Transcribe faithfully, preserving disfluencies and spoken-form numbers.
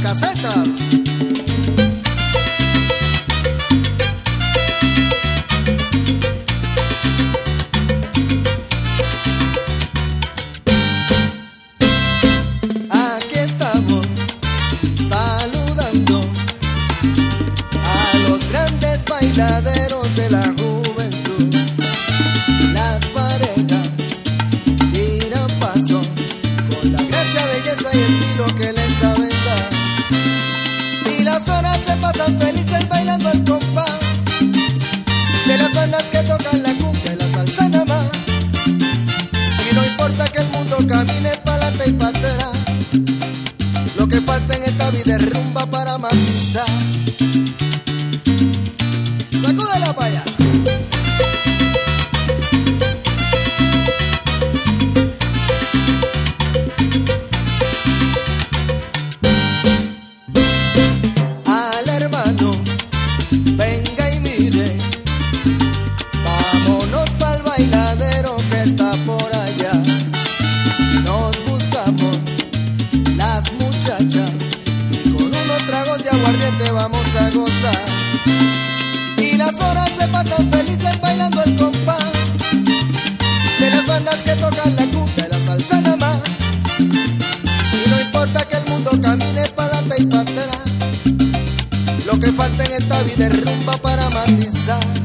casetas. Aquí estamos saludando a los grandes bailaderos de la juventud. Las parejas tiran paso con la gracia, belleza y estilo que les saben dar. Y las horas se pasan felices bailando al compás de las bandas que tocan la cumbia y la salsa nada más. Y no importa que el mundo camine para adelante y para atrás, lo que falta en esta vida es rumba para matizar. Sacúdela para allá. Al hermano, venga y mire, vámonos pa'l bailadero que está por allá. Nos buscamos las muchachas y con unos tragos de aguardiente vamos a gozar. Y las horas se pasan felices bailando el compás de las bandas que tocan la cumbia y la salsa nada más. Y no importa que el mundo camine para adelante y para atrás, lo que falta en esta vida es rumba para matizar.